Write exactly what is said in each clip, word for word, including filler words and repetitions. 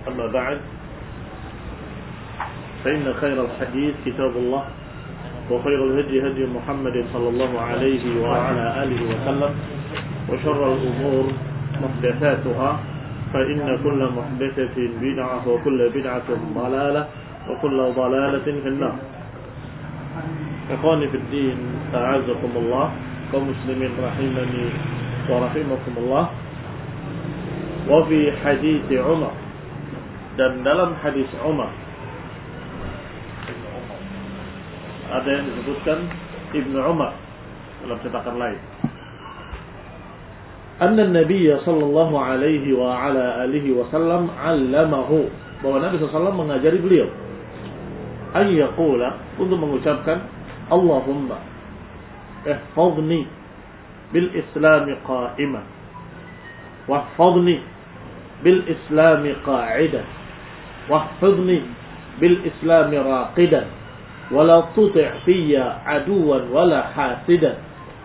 أما بعد فإن خير الحديث كتاب الله وخير الهدي هدي محمد صلى الله عليه وعلى آله وسلم وشر الأمور محدثاتها فإن كل محدثة بدعة وكل بدعة ضلالة وكل ضلالة في النار. إخواني في الدين أعزكم الله kaum muslimin rahimani wa rahimakumullah. Wa fi hadits Umar, dan dalam hadis Umar ada yang disebutkan Ibnu Umar dalam cetakan lain. Anna Nabi sallallahu alaihi wa ala alihi wasallam 'allamahu, bahwa Nabi sallallahu alaihi wasallam mengajari beliau ay yaqula, untuk mengucapkan Allahumma ihfazni bil Islam qa'imah wahfazni bil Islam qa'idan wahfazni bil Islam raqidan wala tuti' fiyya aduwan wala hasidan.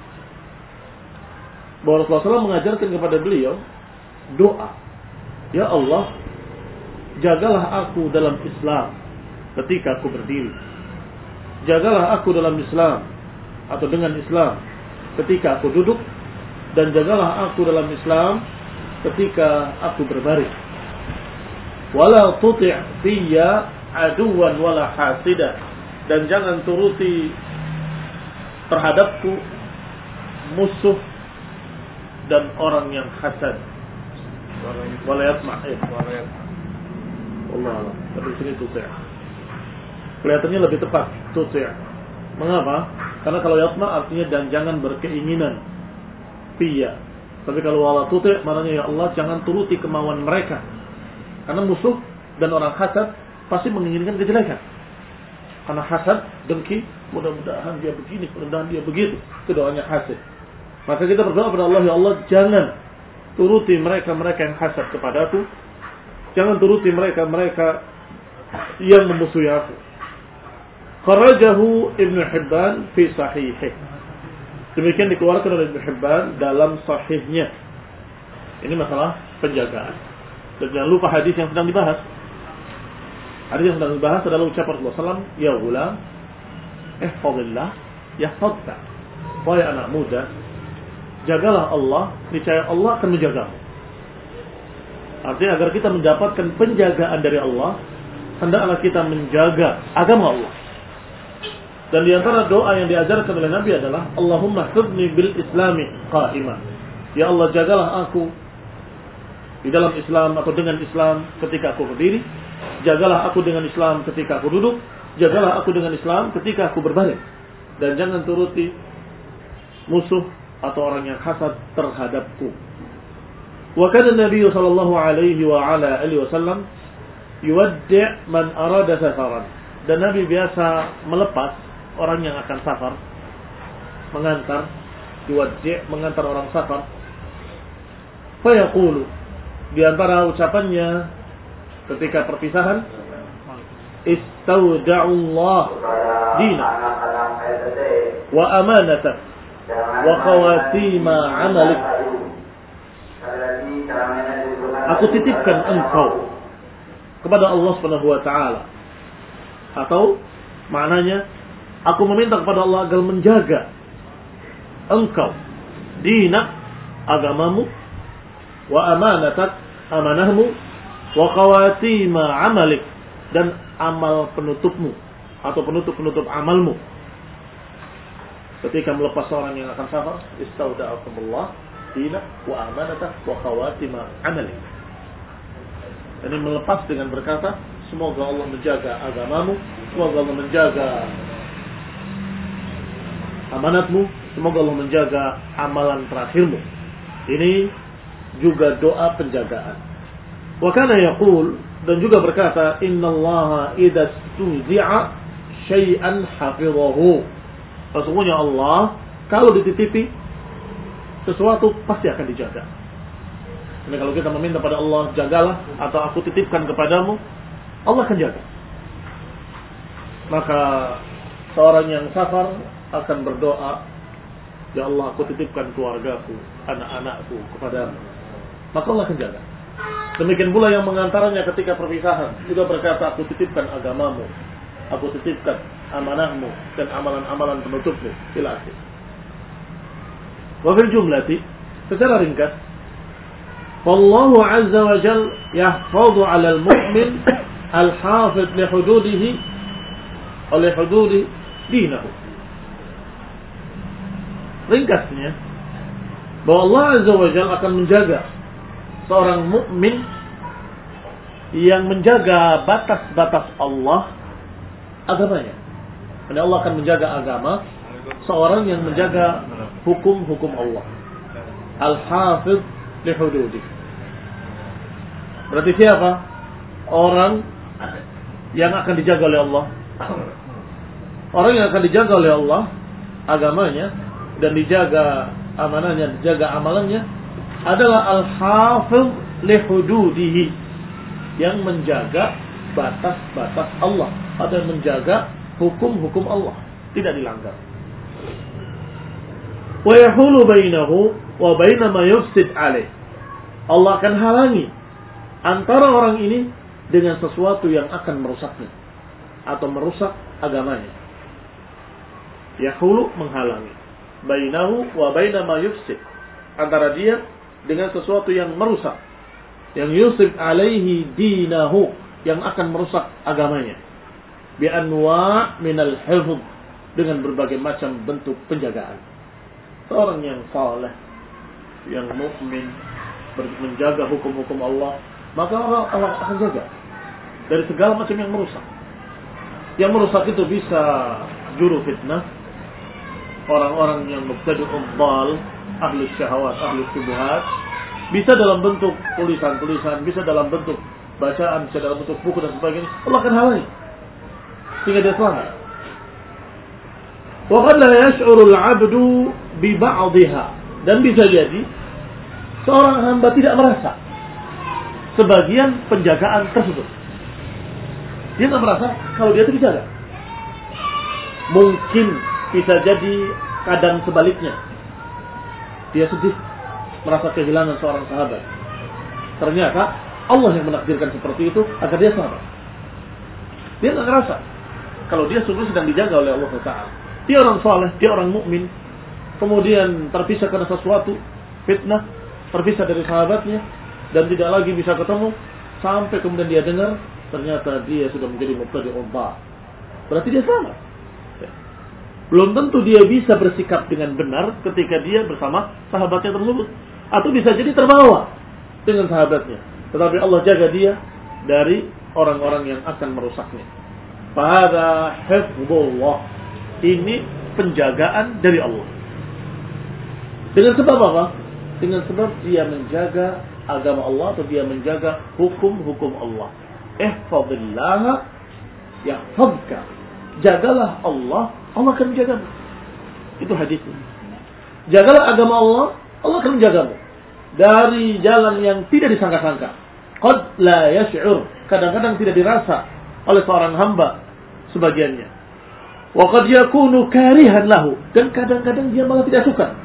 Bahwa Rasulullah shallallahu alaihi wasallam mengajarkan kepada beliau doa, ya Allah, jagalah aku dalam Islam ketika aku berdiri, jagalah aku dalam Islam atau dengan Islam ketika aku duduk, dan jagalah aku dalam Islam ketika aku berbaring. Wala tuti' fiyya aduwan wala hasida, dan jangan turuti terhadapku musuh dan orang yang hasad. Wala yatma' Allah Allah. Tapi sini tuti'. Kelihatannya lebih tepat tuti'. Mengapa? Karena kalau yatma artinya dan jangan berkeinginan fiyya. Tapi kalau wala tuti' maknanya ya Allah jangan turuti kemauan mereka. Karena musuh dan orang hasad pasti menginginkan kejelekan. Karena hasad, dengki, mudah-mudahan dia begini, mudah-mudahan dia begitu. Itu doanya hasad. Maka kita berdoa kepada Allah, ya Allah jangan turuti mereka-mereka yang hasad kepadaku. Jangan turuti mereka-mereka yang memusuhi aku. Kharajahu Ibnu Hibban fi sahihih. Demikian dikeluarkan oleh Ibnu Hibban dalam sahihnya. Ini masalah penjagaan. Dan jangan lupa hadis yang sedang dibahas. Hadis yang sedang dibahas adalah ucapan Rasulullah sallallahu alaihi wasallam, ya ghulam, ihfazillah yahfazka. Wahai anak muda, jagalah Allah, niscaya Allah akan menjagamu. Artinya agar kita mendapatkan penjagaan dari Allah, hendaklah kita menjaga agama Allah. Dan di antara doa yang diajarkan oleh Nabi adalah Allahumma hifzni bil Islami qa'imah. Ya Allah, jagalah aku di dalam Islam atau dengan Islam ketika aku berdiri, jagalah aku dengan Islam ketika aku duduk, jagalah aku dengan Islam ketika aku berbaring, dan jangan turuti musuh atau orang yang hasad terhadapku. Wa kana Nabi sallallahu alaihi wa ala alihi wasallam yuwaddi' man arada safaran. Dan Nabi biasa melepas orang yang akan safar, mengantar, yuwaddi', mengantar orang safar. Fa yaqulu, di antara ucapannya ketika perpisahan, istawda'ullah dina wa amanata wa khawatima amalik. Aku titipkan engkau kepada Allah Subhanahu wa taala. Atau maknanya, aku meminta kepada Allah agar menjaga engkau dinak, agamamu, wa amanatak, amanahmu, wa khawatima amalik, dan amal penutupmu atau penutup-penutup amalmu. Ketika melepas orang yang akan safar, istawda'akumullah dinak wa amanatak wa khawatima amalik. Ini melepas dengan berkata, semoga Allah menjaga agamamu, semoga Allah menjaga amanatmu, semoga Allah menjaga amalan terakhirmu. Ini juga doa penjagaan. Wa kana yaqul, dan juga berkata, innallaha idza stuzi'a syai'an hafizahu. Sesungguhnya Allah kalau dititipi sesuatu pasti akan dijaga. Ini kalau kita meminta pada Allah, jagalah atau aku titipkan kepadamu, Allah akan jaga. Maka seorang yang safar akan berdoa, ya Allah, aku titipkan keluargaku, anak-anakku kepadamu. Maka Allah akan jaga. Demikian pula yang mengantaranya ketika perpisahan juga berkata, aku titipkan agamamu, aku titipkan amanahmu dan amalan-amalan penutupmu. Ila akhir. Wa fil jumlati, secara ringkas, wallahu azza wa jal yahfadhu 'ala al-mu'min al-hafidh li hududihi wa li hududi dinahu. Ringkasnya, bahwa Allah azza wa jal akan menjaga seorang mukmin yang menjaga batas-batas Allah agamanya. Karena Allah akan menjaga agama seorang yang menjaga hukum-hukum Allah. Al-hafidh li hududi. Berarti siapa? Orang yang akan dijaga oleh Allah. Orang yang akan dijaga oleh Allah agamanya dan dijaga amanahnya, dijaga amalannya adalah al-hafidh li hududihi, yang menjaga batas-batas Allah atau yang menjaga hukum-hukum Allah tidak dilanggar. Wa yahulu bainahu wa baina ma yufsid alaih. Allah akan halangi antara orang ini dengan sesuatu yang akan merusaknya atau merusak agamanya. Yahulu menghalangi, bainahu wa baina ma yufsid, antara dia dengan sesuatu yang merusak, yang yusib alaihi dinahu, yang akan merusak agamanya, bi anwa' minal hifdz, dengan berbagai macam bentuk penjagaan. Seorang yang saleh, yang mukmin, menjaga hukum-hukum Allah, maka Allah, Allah akan jaga dari segala macam yang merusak. Yang merusak itu bisa juru fitnah, orang-orang yang mubtadi'un dhal, ahli syahwat, ahli syubhat, bisa dalam bentuk tulisan-tulisan, bisa dalam bentuk bacaan, bisa dalam bentuk buku dan sebagainya. Allah akan halangi sehingga dia selamat. Wa qad la yash'uru al-'abdu bi ba'dihha, dan bisa jadi seorang hamba tidak merasa sebagian penjagaan tersebut. Dia tidak merasa kalau dia itu dijaga. Mungkin bisa jadi kadang sebaliknya. Dia sedih merasa kehilangan seorang sahabat. Ternyata Allah yang menakdirkan seperti itu agar dia selamat. Dia tidak merasa kalau dia sungguh sedang dijaga oleh Allah Taala. Dia orang saleh, dia orang mukmin, kemudian terpisah karena sesuatu fitnah, terpisah dari sahabatnya dan tidak lagi bisa ketemu, sampai kemudian dia dengar ternyata dia sudah menjadi mubtadi'un dhal. Berarti dia selamat. Belum tentu dia bisa bersikap dengan benar ketika dia bersama sahabatnya tersebut, atau bisa jadi terbawa dengan sahabatnya, tetapi Allah jaga dia dari orang-orang yang akan merusaknya. Fahadha hifdzullah, ini penjagaan dari Allah. Dengan sebab apa? Dengan sebab dia menjaga agama Allah, atau dia menjaga hukum-hukum Allah. Ihfadillah yahfadka. Jagalah Allah, Allah akan menjagamu. Itu hadisnya. Jagalah agama Allah, Allah akan menjagamu dari jalan yang tidak disangka-sangka. Qad la yash'ur, kadang-kadang tidak dirasa oleh seorang hamba sebagiannya. Wa qad yakunu karihan lahu, dan kadang-kadang dia malah tidak suka,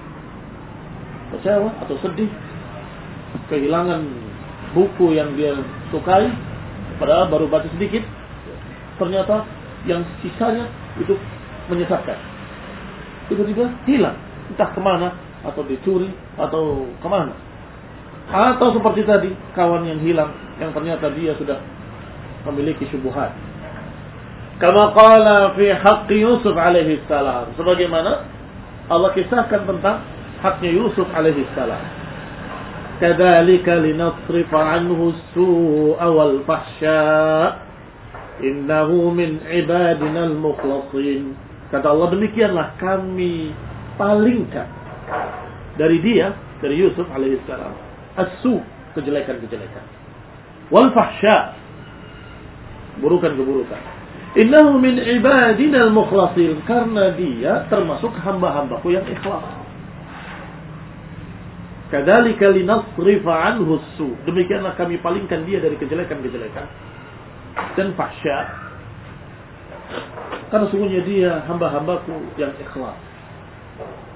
kecewa atau sedih kehilangan buku yang dia sukai, padahal baru baca sedikit, ternyata yang sisanya itu menyesatkan. Tiba-tiba hilang, entah kemana, atau dicuri, atau kemana. Atau seperti tadi, kawan yang hilang, yang ternyata dia sudah memiliki syubhat. Kama qala fi haqqi Yusuf alaihi salam, sebagaimana Allah kisahkan tentang haknya Yusuf alaihi salam. Kadzalika linasrifa anhu as-su'a wal fahsya, innahu min ibadina al-mukhlasin. Kata Allah, demikianlah kami palingkan dari dia, dari Yusuf alaihi salam, as-su', kejelekan-kejelekan, wal fahsya, burukan-keburukan. Innahu min ibadina al-mukhlasin, karena dia termasuk hamba-hambaku yang ikhlas. Kadzalika linasrifa anhu as-su', demikianlah kami palingkan dia dari kejelekan-kejelekan dan fahsya, karena sungguhnya dia hamba-hambaku yang ikhlas.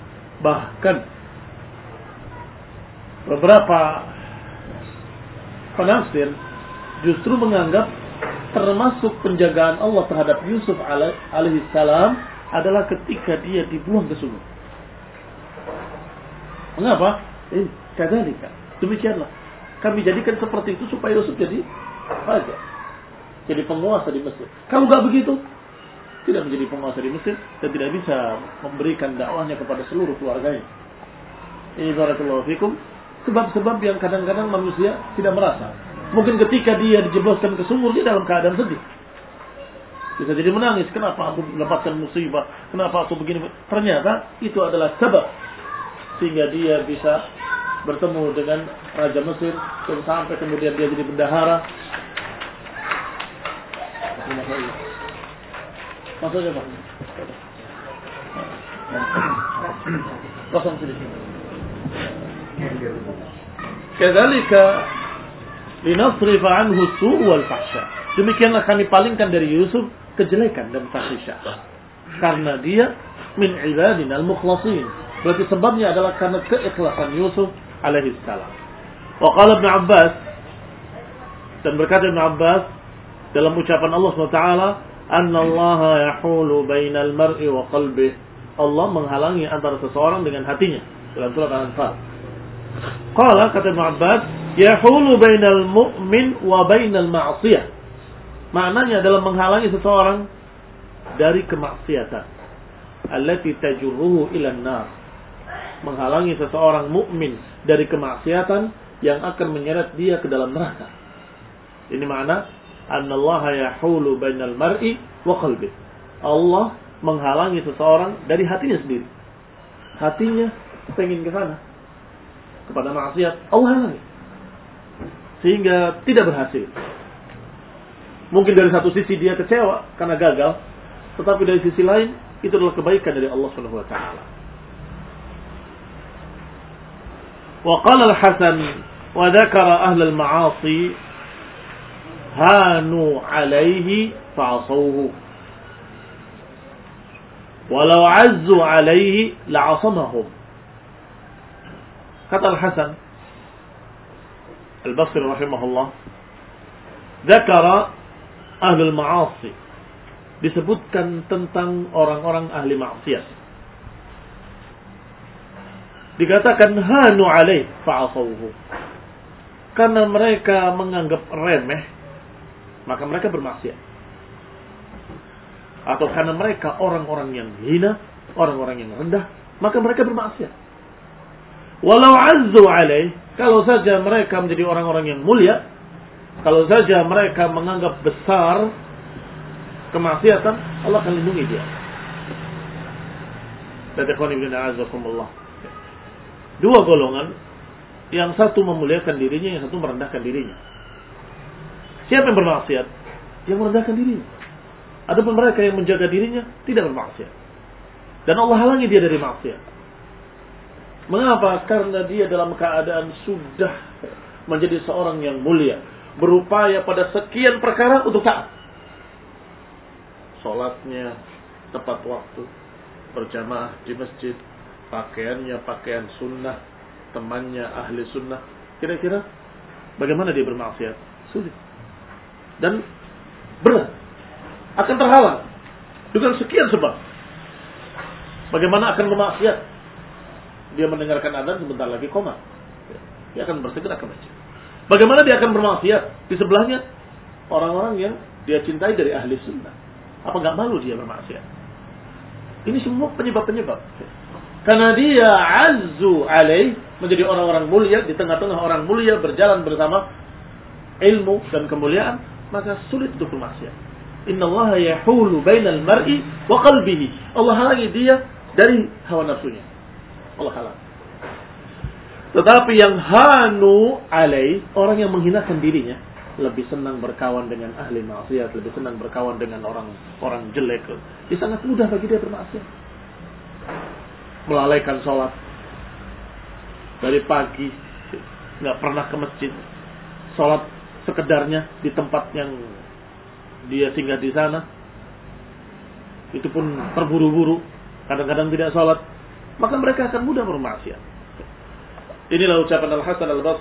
Bahkan beberapa penafsir justru menganggap termasuk penjagaan Allah terhadap Yusuf alaihi salam adalah ketika dia dibuang ke sumur. Mengapa? Eh, kadzalika. Demikianlah. Kami jadikan seperti itu supaya Yusuf jadi raja. Jadi penguasa di Mesir. Kalau enggak begitu, tidak menjadi penguasa di Mesir dan tidak bisa memberikan dakwahnya kepada seluruh keluarganya. Ini barakallahu fikum. Sebab-sebab yang kadang-kadang manusia tidak merasa. Mungkin ketika dia dijebloskan ke sumur, dia dalam keadaan sedih. Bisa jadi menangis. Kenapa aku mendapatkan musibah? Kenapa aku begini? Ternyata itu adalah sebab. Sehingga dia bisa bertemu dengan Raja Mesir. Dan sampai kemudian dia jadi bendahara. Maksudnya Pak? Kosong sedikit. Kadzalika linasrifa anhu as-su' wal fahsya. Demikianlah kami palingkan dari Yusuf kejelekan dan fahisyah. Karena dia min ibadina al-mukhlasin. Berarti sebabnya adalah karena keikhlasan Yusuf alaihi salam. Wa qala Ibnu Abbas, dan berkata Ibnu Abbas dalam ucapan Allah subhanahu wa taala, "Anna Allah yahulu bainal mar'i wa qalbih." Allah menghalangi antara seseorang dengan hatinya. Dalam surat Al-Anfal. Qala kata Ibnu Abbas, yahulu bainal mu'min wa bainal ma'siyah. Maknanya adalah menghalangi seseorang dari kemaksiatan. Allati tajurruhu ila an-nar. Menghalangi seseorang mukmin dari kemaksiatan yang akan menyeret dia ke dalam neraka. Ini makna annallaha yahulu bainal mar'i wa qalbi. Allah menghalangi seseorang dari hatinya sendiri. Hatinya pengen ke sana, kepada maksiat, Allah halangi. Sehingga tidak berhasil. Mungkin dari satu sisi dia kecewa karena gagal, tetapi dari sisi lain itu adalah kebaikan dari Allah Subhanahu wa taala. Wa qala al-Hasan wa dzakara ahla al-ma'asi hanu 'alaihi fa'asawhu. Walau 'azzu 'alaihi la'asamahum. Kata Al-Hasan Al-Basri rahimahullah, dzakara ahlul ma'asi, disebutkan tentang orang-orang ahli maksiat. Dikatakan hanu alaih fa'asawhu. Karena mereka menganggap remeh, maka mereka bermaksiat. Atau karena mereka orang-orang yang hina, orang-orang yang rendah, maka mereka bermaksiat. Walau azzu alaih, kalau saja mereka menjadi orang-orang yang mulia, kalau saja mereka menganggap besar kemaksiatan, Allah akan lindungi dia. Dua golongan, yang satu memuliakan dirinya, yang satu merendahkan dirinya. Siapa yang bermaksiat? Yang merendahkan dirinya. Adapun mereka yang menjaga dirinya tidak bermaksiat. Dan Allah halangi dia dari maksiat. Mengapa? Karena dia dalam keadaan sudah menjadi seorang yang mulia, berupaya pada sekian perkara untuk taat. Salatnya tepat waktu, berjamaah di masjid, pakaiannya pakaian sunnah, temannya ahli sunnah. Kira-kira bagaimana dia bermaksiat? Sulit. Dan berat. Akan terhalang dengan sekian sebab. Bagaimana akan bermaksiat? Dia mendengarkan adzan sebentar lagi koma. Dia akan bersegera ke masjid. Bagaimana dia akan bermaksiat? Di sebelahnya orang-orang yang dia cintai dari ahli sunnah. Apa enggak malu dia bermaksiat? Ini semua penyebab-penyebab. Karena dia azzu alaih, menjadi orang-orang mulia, di tengah-tengah orang mulia berjalan bersama ilmu dan kemuliaan, maka sulit untuk bermaksiat. Innallaha yahulu bainal mar'i wa qalbihi. Allah halangi dia dari hawa nafsunya. Allah halang. Tetapi yang hanu alaih, orang yang menghinakan dirinya, lebih senang berkawan dengan ahli maksiat, lebih senang berkawan dengan orang-orang jelek. Dia sangat mudah bagi dia bermaksiat. Melalaikan sholat dari pagi, nggak pernah ke masjid, sholat sekedarnya di tempat yang dia singgah di sana, itu pun terburu-buru, kadang-kadang tidak sholat, maka mereka akan mudah bermaksiat. Inilah ucapan Al-Hasan Al-Basri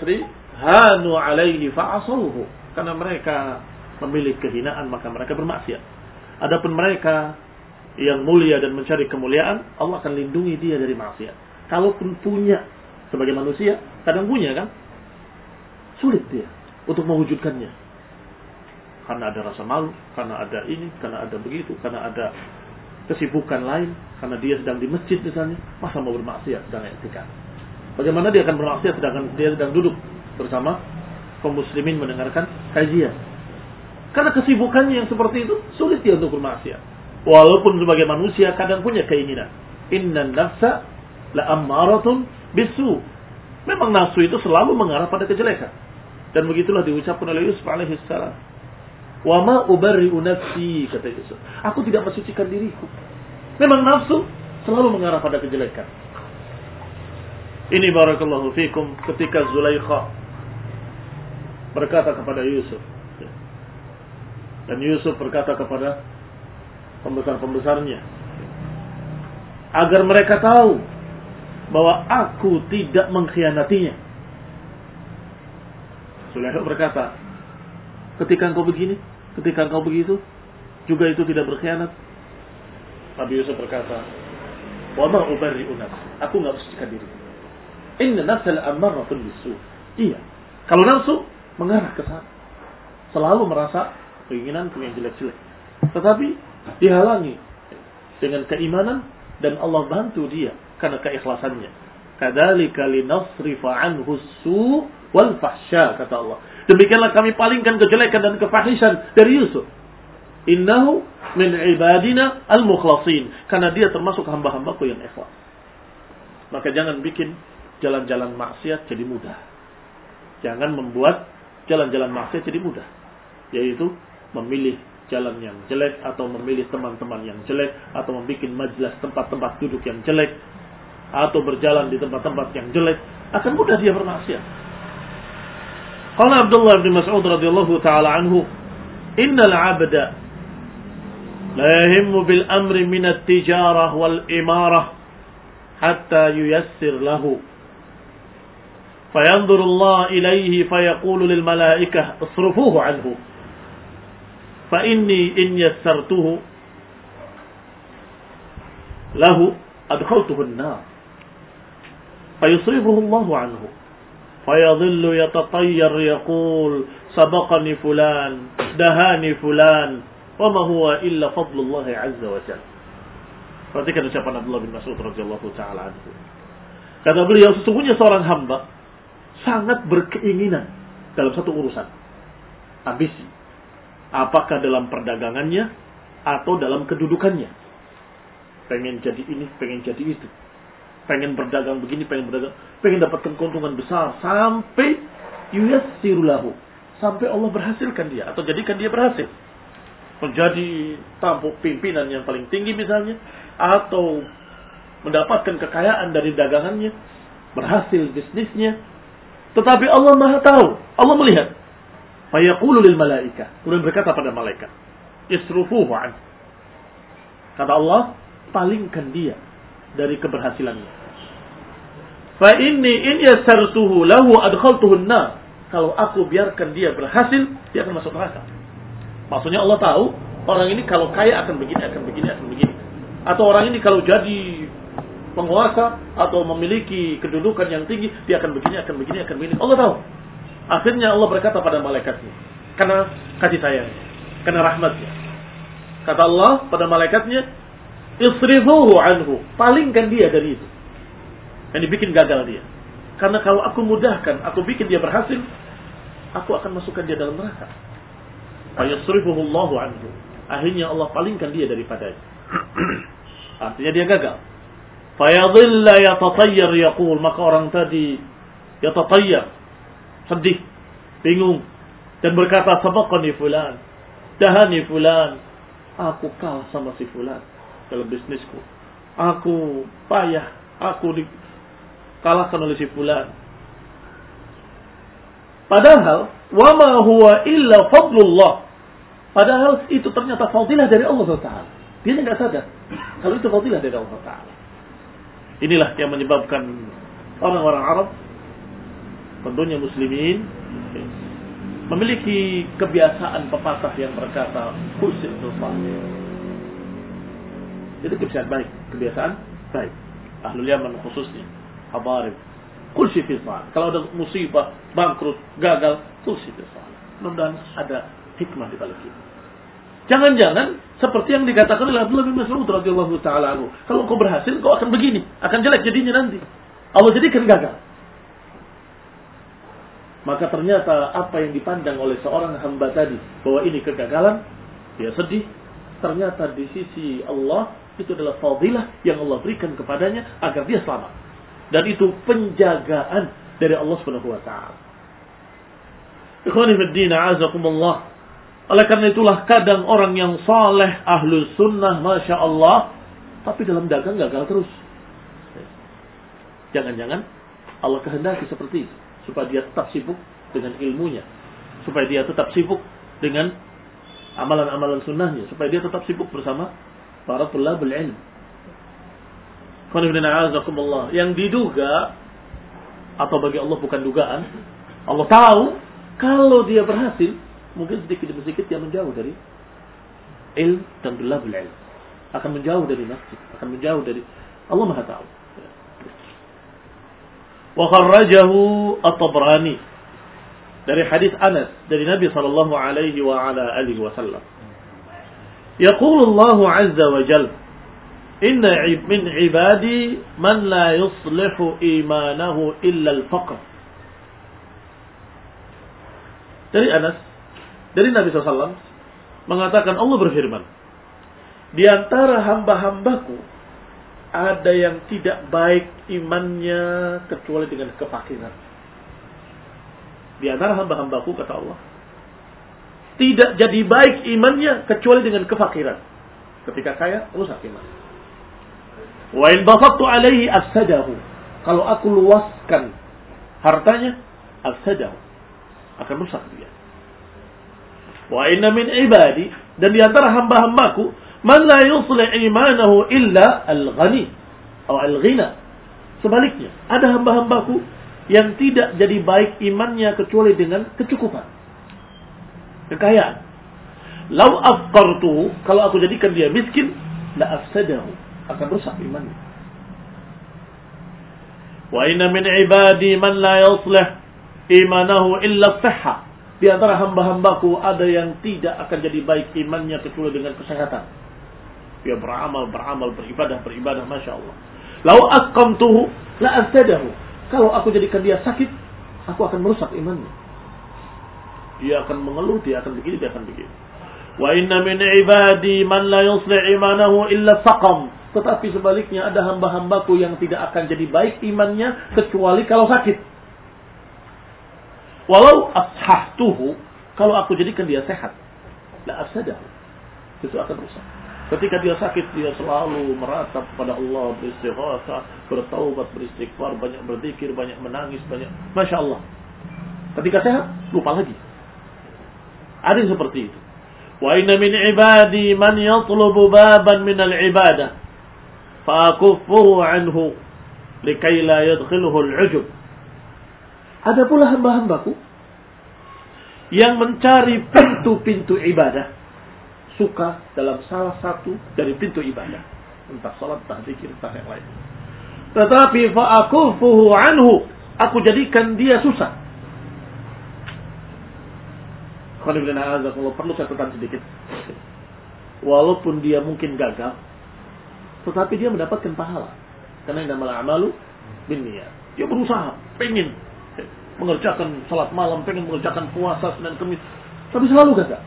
hanu alaihi fa'asawhu. Karena mereka memilih kehinaan, maka mereka bermaksiat. Adapun mereka yang mulia dan mencari kemuliaan, Allah akan lindungi dia dari maksiat. Kalaupun punya, sebagai manusia, kadang punya kan, sulit dia untuk mewujudkannya. Karena ada rasa malu, karena ada ini, karena ada begitu, karena ada kesibukan lain, karena dia sedang di masjid misalnya, masa mau bermaksiat sedang i'tikaf. Bagaimana dia akan bermaksiat sedangkan dia sedang duduk bersama kaum muslimin mendengarkan kajian? Karena kesibukannya yang seperti itu, sulit dia untuk bermaksiat. Walaupun sebagai manusia kadang punya keinginan. Innan nafsa la ammaratun bisu. Memang nafsu itu selalu mengarah pada kejelekan. Dan begitulah diucapkan oleh Yusuf alaihi salam. Wa ma ubarri'u nafsi, kata Yusuf. Aku tidak mensucikan diriku. Memang nafsu selalu mengarah pada kejelekan. Ini barakallahu fikum ketika Zulaikha berkata kepada Yusuf. Dan Yusuf berkata kepada pembesar-pembesarnya, agar mereka tahu bahwa aku tidak mengkhianatinya. Zulaikha berkata, ketika engkau begini, ketika engkau begitu, juga itu tidak berkhianat. Nabi Yusuf berkata, wa ma ubarri'u nafsi, aku enggak mensucikan diri. Inna nafsal ammaratun bisu. Iya, kalau nafsu mengarah ke sana, selalu merasa keinginan yang jelek-jelek. Tetapi dihalangi dengan keimanan dan Allah bantu dia karena keikhlasannya. Kadzalika linasrifa anhu su wal fahsya, kata Allah. Demikianlah kami palingkan kejelekan dan kefahisan dari Yusuf. Innahu min ibadina al-mukhlasin, karena dia termasuk hamba-hambaku yang ikhlas. Maka jangan bikin jalan-jalan maksiat jadi mudah. Jangan membuat jalan-jalan maksiat jadi mudah, yaitu memilih jalan yang jelek, atau memilih teman-teman yang jelek, atau membuat majelis tempat-tempat duduk yang jelek, atau berjalan di tempat-tempat yang jelek, akan mudah dia bermaksiat. Qala Abdullah bin Mas'ud radhiyallahu ta'ala anhu, innal 'abda la yahimmu bil amri min at-tijarah wal imarah hatta yuyassir lahu. Fayanzuru Allah ilayhi fayaqulu lil malaikah isrufuhu anhu. Fa inni in yassartuhu lahu adkhaltuhu an-nar. Fayusrifuhu Allah anhu. Fayadhillu yatatayyar yaqul sabaqani fulan, dahani fulan, wa ma huwa illa fadlullah azza wa jalla. Perhatikan ucapan Abdullah bin Mas'ud radhiyallahu ta'ala anhu. Kata beliau, sesungguhnya seorang hamba sangat berkeinginan dalam satu urusan, ambisi, apakah dalam perdagangannya atau dalam kedudukannya. Pengen jadi ini, pengen jadi itu, pengen berdagang begini, pengen berdagang, pengen dapatkan keuntungan besar, sampai yuyassiru lahu, sampai Allah berhasilkan dia atau jadikan dia berhasil menjadi tampuk pimpinan yang paling tinggi misalnya, atau mendapatkan kekayaan dari dagangannya, berhasil bisnisnya. Tetapi Allah Maha tahu, Allah melihat. Fayaqulu lil malaikah, kemudian berkata pada malaikat, isrufuhu an. Kata Allah, palingkan dia dari keberhasilannya. Fa inni in yassartuhu lahu adkhaltuhu an-nar. Kalau aku biarkan dia berhasil, dia akan masuk neraka. Maksudnya Allah tahu, orang ini kalau kaya akan begini, akan begini, akan begini. Atau orang ini kalau jadi penguasa atau memiliki kedudukan yang tinggi, dia akan begini, akan begini, akan begini. Allah tahu. Akhirnya Allah berkata pada malaikatnya, karena kasih sayang, karena rahmatnya. Kata Allah pada malaikatnya, isrifuhu anhu, palingkan dia dari itu. Yang dibikin gagal dia. Karena kalau aku mudahkan, aku bikin dia berhasil, aku akan masukkan dia dalam neraka. Fayasrifuhu Allahu anhu. Akhirnya Allah palingkan dia daripadanya. Artinya dia gagal. Fayadhilla yatatayyar yaqul, maka orang tadi yatatayyar, sedih, bingung, dan berkata, sabaqani fulan, dahani fulan, aku kalah sama si fulan dalam bisnisku, aku payah, aku dikalahkan oleh si fulan. Padahal wa ma huwa illa fadlullah, padahal itu ternyata fadilah dari Allah Taala. Dia tidak sadar kalau itu fadilah dari Allah Taala. Inilah yang menyebabkan orang-orang Arab Tentunya muslimin memiliki kebiasaan pepatah yang berkata kul sifil salih. Itu kebiasaan baik, kebiasaan baik. Ahlul Yaman khususnya, habarib. Kul sifil salih. Kalau ada musibah, bangkrut, gagal, kul sifil salih. Mudah-mudahan ada hikmah di balik itu. Jangan-jangan seperti yang dikatakan oleh Abdullah bin Mas'ud radhiyallahu taala anhu, kalau kau berhasil kau akan begini, akan jelek jadinya nanti. Allah jadikan gagal. Maka ternyata apa yang dipandang oleh seorang hamba tadi bahwa ini kegagalan, dia sedih. Ternyata di sisi Allah itu adalah fadilah yang Allah berikan kepadanya agar dia selamat. Dan itu penjagaan dari Allah Subhanahu wa taala. Ikhwani fid din, a'azakumullah. Oleh karena itulah kadang orang yang saleh, ahlus sunnah, masya Allah, tapi dalam dagang gagal terus. Jangan-jangan Allah kehendaki seperti itu, supaya dia tetap sibuk dengan ilmunya, supaya dia tetap sibuk dengan amalan-amalan sunnahnya, supaya dia tetap sibuk bersama para tulabul ilm. Yang diduga atau bagi Allah bukan dugaan, Allah tahu kalau dia berhasil, mungkin sedikit demi sedikit dia menjauh dari ilm dan tulabul ilm, akan menjauh dari masjid, akan menjauh dari Allah Maha tahu. Wa kharrajahu at-Tabrani dari hadis Anas dari Nabi sallallahu alaihi wa ala alihi wasallam. Yaqulu Allah azza wa jalla, inna min ibadi man la yuslihu imanahu illa al-faqr. Dari Anas, dari Nabi sallallahu alaihi wasallam mengatakan, Allah berfirman, di antara hamba-hambaku ada yang tidak baik imannya kecuali dengan kefakiran. Di antara hamba-hambaku, kata Allah, tidak jadi baik imannya kecuali dengan kefakiran. Ketika kaya, rusak iman. Wa in basattu alaihi afsadahu. Kalau aku luaskan hartanya, afsadahu, akan rusak dia. Wa inna min ibadi, dan di antara hamba-hambaku, man la yuslih imanahu illa al-ghani atau al-ghina. Sebaliknya, ada hamba-hambaku yang tidak jadi baik imannya kecuali dengan kecukupan, kekayaan. Lau afqartuhu, kalau aku jadikan dia miskin, la afsadahu, akan rusak imannya. Wa inna min ibadi man la yuslih imanahu illa as-sihha. Di antara hamba-hambaku ada yang tidak akan jadi baik imannya kecuali dengan kesehatan. Dia beramal, beramal, beribadah, beribadah, masya Allah. Lau asqamtuhu la afsadahu. Kalau aku jadikan dia sakit, aku akan merusak imannya. Dia akan mengeluh, dia akan begini, dia akan begini. Wa inna min ibadi man la yuslih imanahu illa saqam. Tetapi sebaliknya ada hamba-hambaku yang tidak akan jadi baik imannya kecuali kalau sakit. Walau ashahtuhu, kalau aku jadikan dia sehat, la afsadahu, itu akan rusak. Ketika dia sakit, dia selalu meratap pada Allah, beristighatsah, bertaubat, beristighfar, banyak berzikir, banyak menangis, banyak, masya Allah. Ketika sehat, lupa lagi. Ada yang seperti itu. Wa inna min ibadi man yatlubu baban min al-ibadah fa akuffuhu anhu likai la yadkhiluhu al-ujub. Ada pula hamba-hambaku yang mencari pintu-pintu ibadah, suka dalam salah satu dari pintu ibadah, entah salat, entah zikir, entah yang lain. Tetapi fa'akufuhu anhu, aku jadikan dia susah. Kalau perlu catatan sedikit. Walaupun dia mungkin gagal, tetapi dia mendapatkan pahala. Karena innamal a'malu binniyat. Dia berusaha, pengen mengerjakan salat malam, pengen mengerjakan puasa Senin Kamis, tapi selalu gagal.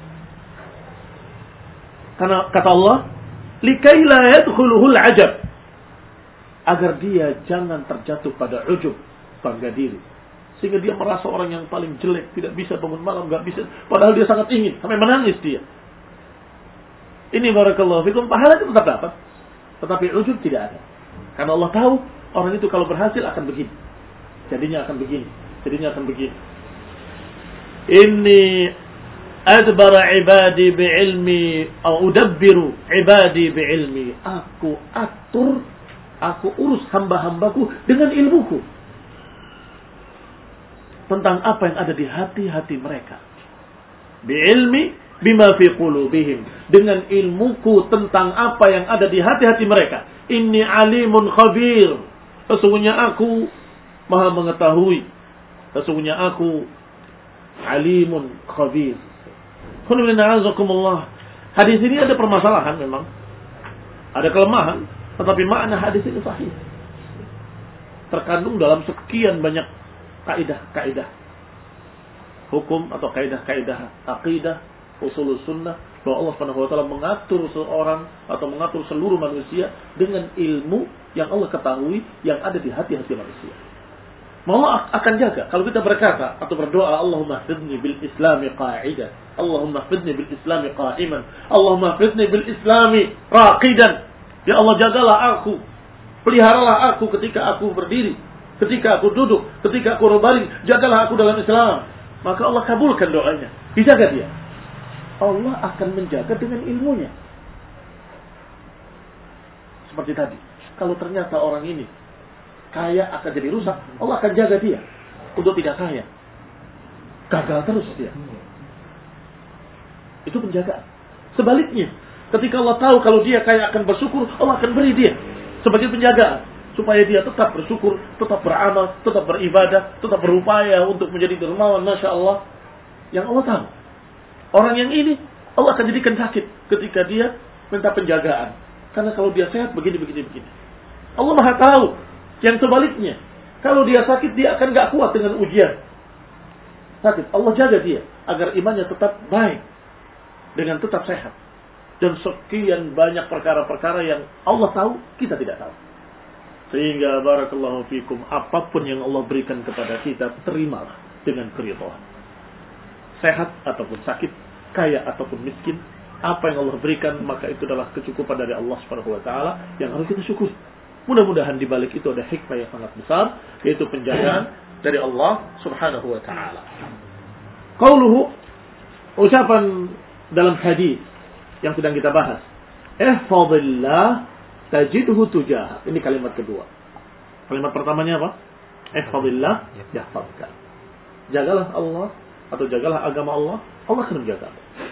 Karena kata Allah, likai la yadkhuluhul ajab, agar dia jangan terjatuh pada ujub, bangga diri, sehingga dia merasa orang yang paling jelek, tidak bisa bangun malam, enggak bisa, padahal dia sangat ingin, sampai menangis dia. Ini barakallahu fikum, pahala itu tetap dapat, tetapi ujub tidak ada. Karena Allah tahu orang itu kalau berhasil akan begini, jadinya akan begini, jadinya akan begini. Ini adbara ibadi bi'ilmi atau udabbiru ibadi bi'ilmi. Aku atur, aku urus hamba-hambaku dengan ilmuku. tentang apa yang ada di hati-hati mereka. Bi'ilmi bima fi qulubihim, dengan ilmuku tentang apa yang ada di hati-hati mereka. Inni alimun khabir, sesungguhnya aku maha mengetahui, sesungguhnya aku alimun khabir. Hadis ini ada permasalahan memang, ada kelemahan, tetapi makna hadis ini sahih. Terkandung dalam sekian banyak kaidah-kaidah hukum atau kaidah-kaidah akidah, usul sunnah, bahwa Allah Subhanahu wa taala mengatur seorang atau mengatur seluruh manusia dengan ilmu yang Allah ketahui yang ada di hati-hati manusia. Allah akan jaga kalau kita berkata atau berdoa, Allahumma hfidni bil islami qa'idan, Allahumma hfidni bil islami qa'iman, Allahumma hfidni bil islami raqidan. Ya Allah, jagalah aku, peliharalah aku ketika aku berdiri, ketika aku duduk, ketika aku berbaring, jagalah aku dalam Islam. Maka Allah kabulkan doanya, dijaga dia. Allah akan menjaga dengan ilmunya. Seperti tadi, kalau ternyata orang ini kaya akan jadi rusak, Allah akan jaga dia untuk tidak kaya. Gagal terus dia. Itu penjagaan. Sebaliknya, ketika Allah tahu kalau dia kaya akan bersyukur, Allah akan beri dia sebagai penjagaan supaya dia tetap bersyukur, tetap beramal, tetap beribadah, tetap berupaya untuk menjadi dermawan. Masya Allah, yang Allah tahu. Orang yang ini Allah akan jadikan sakit ketika dia minta penjagaan. Karena kalau dia sehat begini, begini, begini. Allah Maha tahu. Yang sebaliknya, kalau dia sakit, dia akan gak kuat dengan ujian. Sakit, Allah jaga dia agar imannya tetap baik, dengan tetap sehat. Dan sekian banyak perkara-perkara yang Allah tahu, kita tidak tahu. Sehingga barakallahu fikum, apapun yang Allah berikan kepada kita, terimalah dengan keridhaan. Sehat ataupun sakit, kaya ataupun miskin, apa yang Allah berikan, maka itu adalah kecukupan dari Allah Subhanahu wa taala yang harus kita syukuri. Mudah-mudahan di balik itu ada hikmah yang sangat besar, yaitu penjagaan dari Allah Subhanahu wa taala. Qauluhu, ucapan dalam hadis yang sedang kita bahas. Ihfazillah tajidhu tujahak. Ini kalimat kedua. Kalimat pertamanya apa? Ihfazillah yahfazka. Jagalah Allah atau jagalah agama Allah, Allah akan menjaga.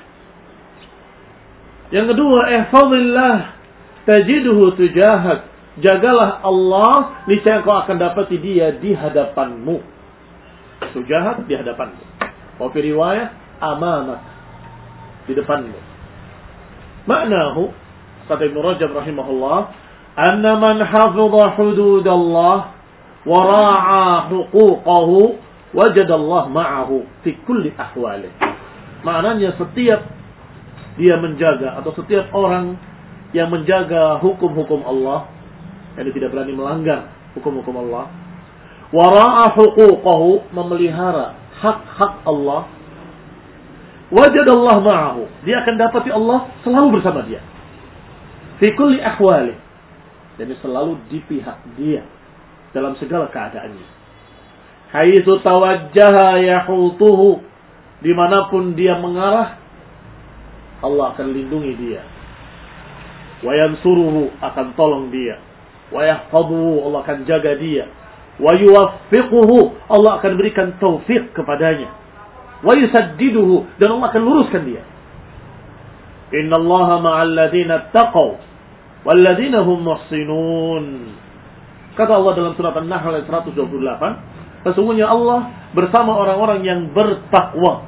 Yang kedua, ihfazillah tajidhu tujahak. Jagalah Allah, niscaya kau akan dapati dia di hadapanmu. Tujahat di hadapanmu. Wa fi riwayah amamak, di depanmu. Maknahu, kata Ibnu Rajab rahimahullah, anna man hafidha hududallah wa ra'a huquqahu wajadallah ma'ahu fi kulli ahwalih. Maknanya setiap dia menjaga atau setiap orang yang menjaga hukum-hukum Allah, yang tidak berani melanggar hukum-hukum Allah, wara'a huquqahu, memelihara hak-hak Allah, wajadallah ma'ahu, dia akan dapati Allah selalu bersama dia. Fi kulli ahwali, jadi selalu di pihak dia dalam segala keadaannya. Haitsu tawajjaha yahutuhu, dimanapun dia mengarah, Allah akan lindungi dia. Wa yansuruhu, akan tolong dia. Wa yahfazuhu, Allah akan jaga dia. Wa yuwaffiquhu, Allah akan berikan taufik kepadanya. Wa yusaddiduhu, dan Allah akan luruskan dia. Innallaha ma'al ladzina taqaw wal ladzina hum muhsinun. Kata Allah dalam surat An-Nahl ayat seratus dua puluh delapan, sesungguhnya Allah bersama orang-orang yang bertakwa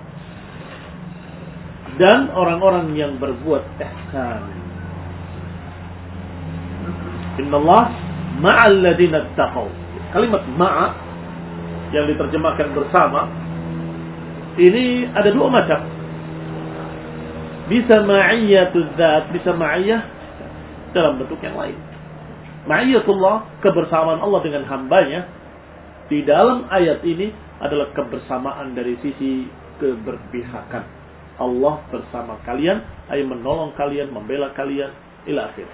dan orang-orang yang berbuat ihsan. Innallah ma'al ladzina taqaw. Kalimat ma'a yang diterjemahkan bersama ini ada dua macam. Bisa ma'iyatul dzat, bisa ma'iyah dalam bentuk yang lain. Ma'iyatullah, kebersamaan Allah dengan hambanya, di dalam ayat ini adalah kebersamaan dari sisi keberpihakan. Allah bersama kalian, ay menolong kalian, membela kalian, ila akhir.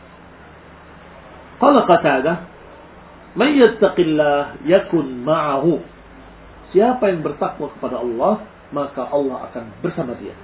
Qala Qatadah, "Man yattaqillah yakun ma'ahu." Siapa yang bertakwa kepada Allah, maka Allah akan bersama dia.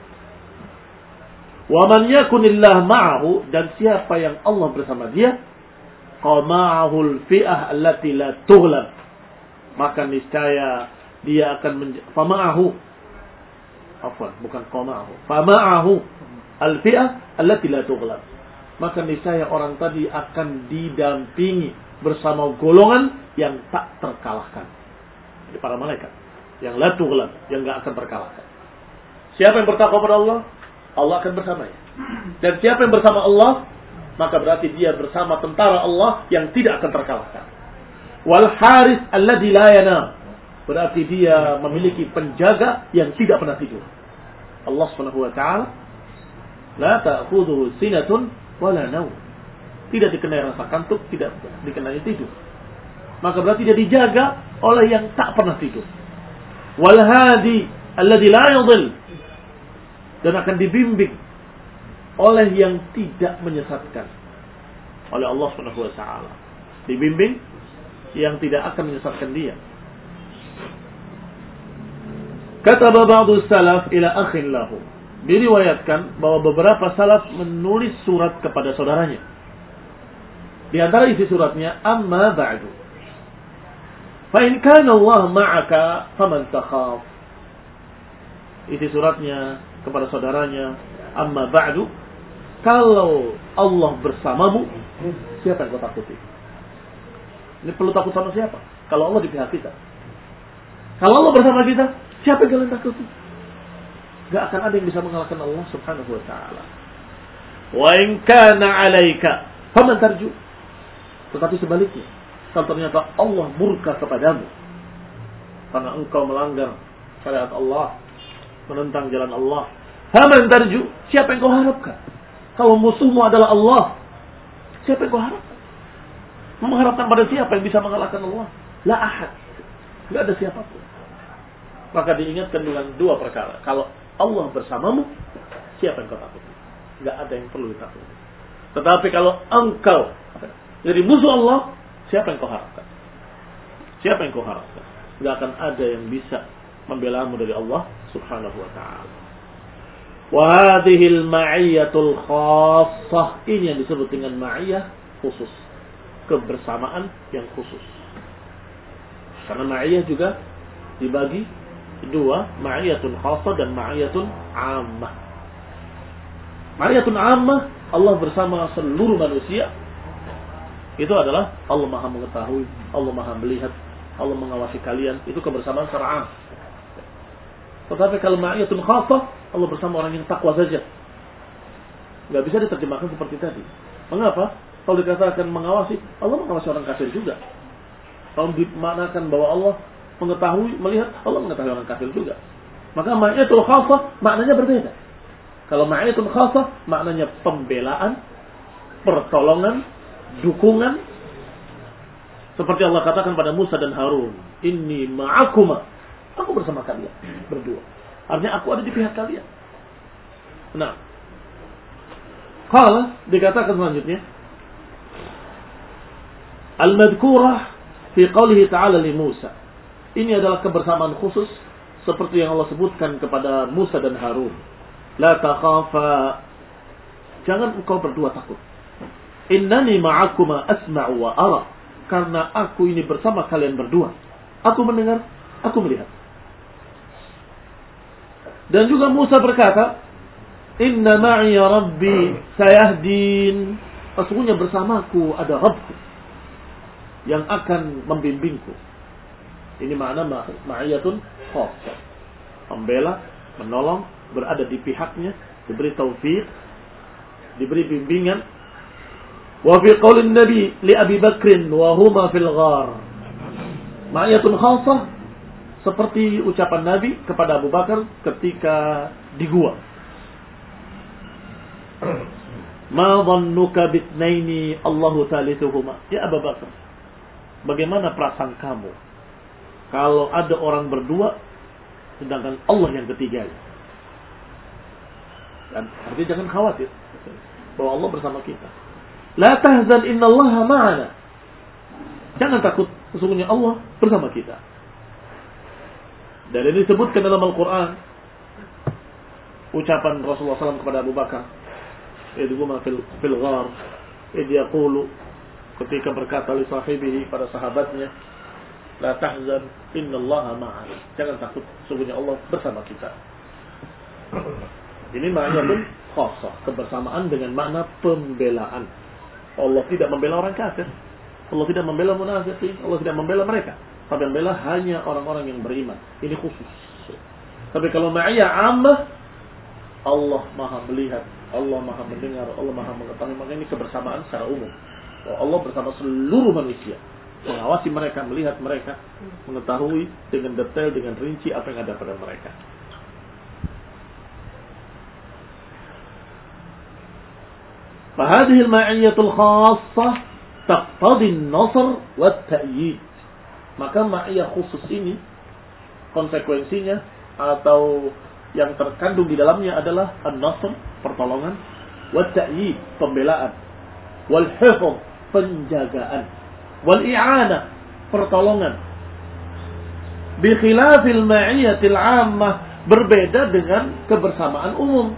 Wa man yakunillah ma'ahu, dan siapa yang Allah bersama dia, qama'ahul fi'ah allati la tughlab, maka niscaya dia akan menj- fama'ahu afwan bukan qama'ahu fama'ahu al-fi'ah allati la tughlab. Maka niscaya orang tadi akan didampingi bersama golongan yang tak terkalahkan. Jadi para malaikat yang la tughlab, yang enggak akan terkalahkan. Siapa yang bertakwa kepada Allah, Allah akan bersamanya. Dan siapa yang bersama Allah, maka berarti dia bersama tentara Allah yang tidak akan terkalahkan. Wal haris alladzi la yanam, berarti dia memiliki penjaga yang tidak pernah tidur. Allah Subhanahu wa taala la ta'khudhuhu sinatun wala naum. Tidak dikenai rasa kantuk, tidak dikenai tidur. Maka berarti dia dijaga oleh yang tak pernah tidur. Wal hadi alladzi la yudhil, dan akan dibimbing oleh yang tidak menyesatkan oleh Allah Subhanahu wa taala. Dibimbing yang tidak akan menyesatkan dia. Kata ba'du salaf ila akhin lahu. Diriwayatkan bahwa beberapa salaf menulis surat kepada saudaranya. Di antara isi suratnya, amma ba'du. Fa in kana Allah ma'aka faman takhaf. Isi suratnya kepada saudaranya, amma ba'du, kalau Allah bersamamu, siapa yang kau takuti? Ini perlu takut sama siapa? Kalau Allah di pihak kita. Kalau Allah bersama kita, siapa yang kalian takuti? Gak akan ada yang bisa mengalahkan Allah Subhanahu wa taala. Wa in kana 'alaika faman tarju. Tetapi sebaliknya, kalau ternyata Allah murka kepadamu karena engkau melanggar syariat Allah, menentang jalan Allah, faman tarju, siapa yang kau harapkan? Kalau musuhmu adalah Allah, siapa yang kau harapkan? Mengharapkan pada siapa yang bisa mengalahkan Allah? La ahad. Tidak ada siapapun. Maka diingatkan dengan dua perkara. Kalau Allah bersamamu, siapa yang kau takuti? Tidak ada yang perlu ditakuti. Tetapi kalau engkau jadi musuh Allah, siapa yang kau harapkan? Siapa yang kau harapkan? Tidak akan ada yang bisa membelamu dari Allah Subhanahu wa ta'ala. Wa hadhil ma'iyatul khassah, ini yang disebut dengan ma'iyah khusus, kebersamaan yang khusus. Karena ma'iyah juga dibagi dua, ma'iyatun khassah dan ma'iyatun ammah. Ma'iyatun ammah, Allah bersama seluruh manusia. Itu adalah Allah Maha mengetahui, Allah Maha melihat, Allah mengawasi kalian. Itu kebersamaan secara am. Tetapi kalau ma'iyatun khassah, Allah bersama orang yang takwa saja. Gak bisa diterjemahkan seperti tadi. Mengapa? Kalau dikatakan mengawasi, Allah mengawasi orang kafir juga. Kalau dimaknakan bahwa Allah mengetahui, melihat, Allah mengetahui orang kafir juga. Maka ma'iyatul khassah maknanya berbeda. Kalau ma'iyatul khassah maknanya pembelaan, pertolongan, dukungan. Seperti Allah katakan pada Musa dan Harun, inni ma'akuma, aku bersama kalian berdua. Artinya aku ada di pihak kalian. Nah, kalau dikatakan selanjutnya, al-madhkurah fi qawlihi ta'ala li Musa. Ini adalah kebersamaan khusus seperti yang Allah sebutkan kepada Musa dan Harun. La takhafa, jangan engkau berdua takut. Innani ma'akuma asma'u wa ara. Karena aku ini bersama kalian berdua. Aku mendengar, aku melihat. Dan juga Musa berkata, inna ma'iya rabbi sayahdin. Sesungguhnya bersamaku ada Rabbku yang akan membimbingku. Ini makna ma'iyatun khassah. Membela, menolong, berada di pihaknya, diberi taufik, diberi bimbingan. Wa fi qaulin nabi li Abi Bakrin wa huma fil ghar. Ma'iyatun khassah seperti ucapan Nabi kepada Abu Bakar ketika di gua. Ma dhannuka bitnaini Allahu thalithuhuma. Ya Abu Bakar, bagaimana perasaan kamu kalau ada orang berdua sedangkan Allah yang ketiga? Dan artinya jangan khawatir bahwa Allah bersama kita. La tahzan innallaha ma'ana. Jangan takut, sesungguhnya Allah bersama kita. Dan ini disebutkan dalam Al-Quran ucapan Rasulullah shallallahu alaihi wasallam kepada Abu Bakar, idhuma fil fil ghar, idh yaqulu, ketika berkata li sahibihi, pada sahabatnya, la tahzan innallaha ma'ana. Jangan takut, sesungguhnya Allah bersama kita. Ini ma'iyatun khassah, kebersamaan dengan makna pembelaan. Allah tidak membela orang kafir, Allah tidak membela munafikin, Allah tidak membela mereka. Tapi membela hanya orang-orang yang beriman. Ini khusus. Tapi kalau ma'iyah ammah, Allah Maha melihat, Allah Maha mendengar, Allah Maha mengetahui. Maka ini kebersamaan secara umum. Allah bersama seluruh manusia, mengawasi mereka, melihat mereka, mengetahui dengan detail, dengan rinci apa yang ada pada mereka. فهذه المعية الخاصة تقتضي النصر والتأييد. Maka ma'iyah khusus ini konsekuensinya atau yang terkandung di dalamnya adalah an-nasr, pertolongan, wa ta'yid, pembelaan, wal hifz, penjagaan, wal i'anah, pertolongan. Bi khilafil ma'iyatil 'ammah, berbeda dengan kebersamaan umum.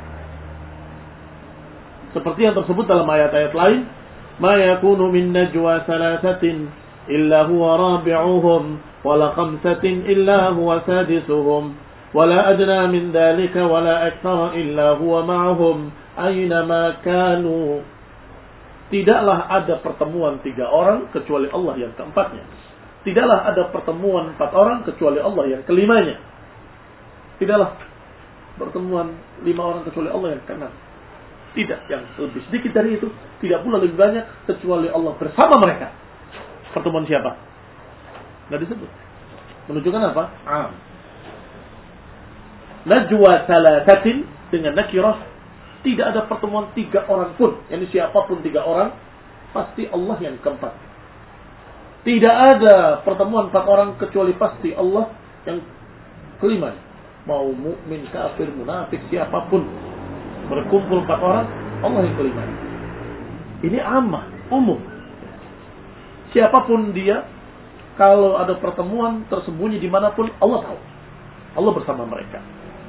Seperti yang tersebut dalam ayat-ayat lain, ma yakunu min najwa thalathatin illa huwa rabi'uhum wala khamsatin illa huwa sadisuhum wala adna min dhalika wala akthara illa huwa ma'ahum aynama kanu. Tidaklah ada pertemuan tiga orang kecuali Allah yang keempatnya. Tidaklah ada pertemuan empat orang kecuali Allah yang kelimanya. Tidaklah pertemuan lima orang kecuali Allah yang keenam. Tidak, yang lebih sedikit dari itu. Tidak pula lebih banyak kecuali Allah bersama mereka. Pertemuan siapa? Tidak disebut. Menunjukkan apa? Am. Najwa thalathatin dengan nakirah. Tidak ada pertemuan tiga orang pun. Yani siapapun tiga orang, pasti Allah yang keempat. Tidak ada pertemuan empat orang kecuali pasti Allah yang kelima. Mau mukmin, kafir, munafik, siapapun berkumpul empat orang, Allah yang kelima. Ini ammah, umum. Siapapun dia, kalau ada pertemuan tersembunyi dimanapun, Allah tahu. Allah bersama mereka.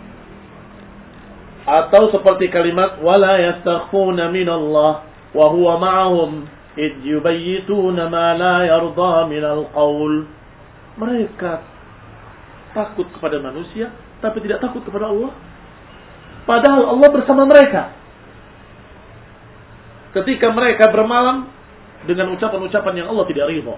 Atau seperti kalimat wala yastakhfuna minallah wa huwa ma'ahum id yubayyituna ma la yarda minal qaul. Mereka takut kepada manusia tapi tidak takut kepada Allah. Padahal Allah bersama mereka. Ketika mereka bermalam dengan ucapan-ucapan yang Allah tidak ridha.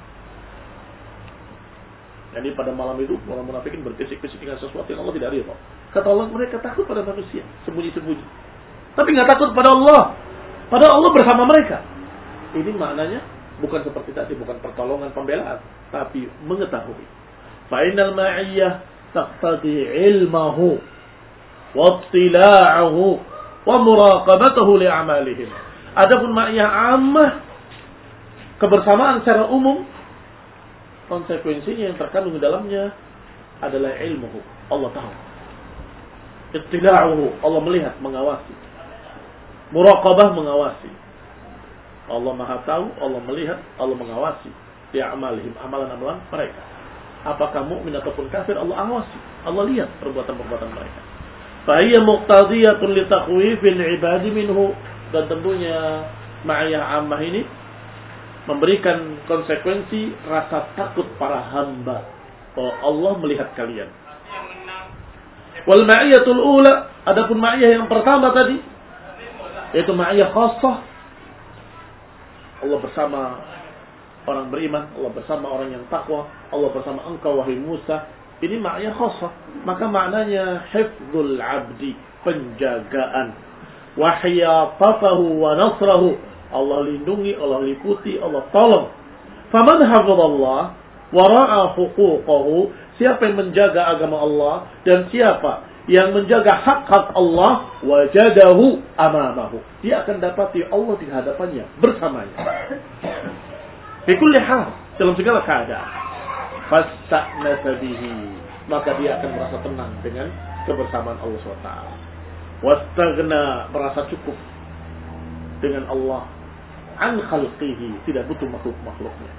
Jadi pada malam itu orang munafikin berbisik-bisik dengan sesuatu yang Allah tidak ridha. Kata Allah, mereka takut pada manusia, sembunyi-sembunyi. Tapi nggak takut pada Allah. Padahal Allah bersama mereka. Ini maknanya bukan seperti tadi, bukan pertolongan, pembelaan, tapi mengetahui. Fa'inal ma'iyyah taqtadi ilmahu wa ittila'ahu wa muraqabatahu li'amalihim. Adapun ma'iyah ammah, kebersamaan secara umum, konsekuensinya yang terkandung di dalamnya adalah ilmuhu. Allah tahu. Ittila'uhu, Allah melihat, mengawasi. Muraqabah, mengawasi. Allah Maha tahu, Allah melihat, Allah mengawasi. Li'amalihim, amalan-amalan mereka. Apakah mukmin ataupun kafir, Allah awasi. Allah lihat perbuatan-perbuatan mereka. Fahiyya muqtadiyatun li takhwifil ibadi minhu. Dan tentunya ma'iyah ammah ini memberikan konsekuensi rasa takut para hamba. Oh, Allah melihat kalian. Wal ma'iyatul ula, adapun ma'iyah yang pertama tadi, yaitu ma'iyah khassah. Allah bersama orang beriman, Allah bersama orang yang takwa, Allah bersama engkau wahai Musa. Ini ma'iyah khassah. Maka maknanya hifdzul abdi, penjagaan. Wa hiyatatahu wa nasrahu, Allah lindungi, Allah liputi, Allah tolong. Faman hafadhallah wa ra'a huquqahu, siapa yang menjaga agama Allah dan siapa yang menjaga hak-hak Allah, wajadahu amamahu, dia akan dapati Allah di hadapannya, bersamanya. Fi kulli hal, dalam segala keadaan. Fasta'nasa bihi, maka dia akan merasa tenang dengan kebersamaan Allah subhanahu wa taala. Wastaghna, merasa cukup dengan Allah. An khalqihi, tidak butuh makhluk-makhluknya.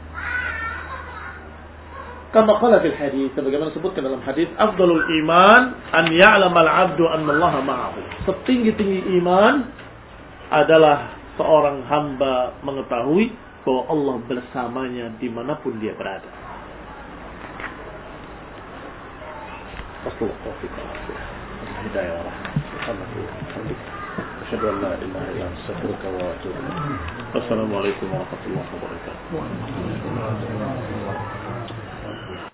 Kama qala fil hadis, sebagaimana disebutkan dalam hadis, afdalul iman an ya'lamal 'abdu anna Allah ma'ahu. Setinggi-tinggi iman adalah seorang hamba mengetahui bahwa Allah bersamanya dimanapun dia berada. Wassalamualaikum warahmatullahi wabarakatuh. Hidayah wa rahmatullahi. Asyhadu an la ilaha illa anta astaghfiruka wa atubu ilaik. Wassalamualaikum warahmatullahi wabarakatuh.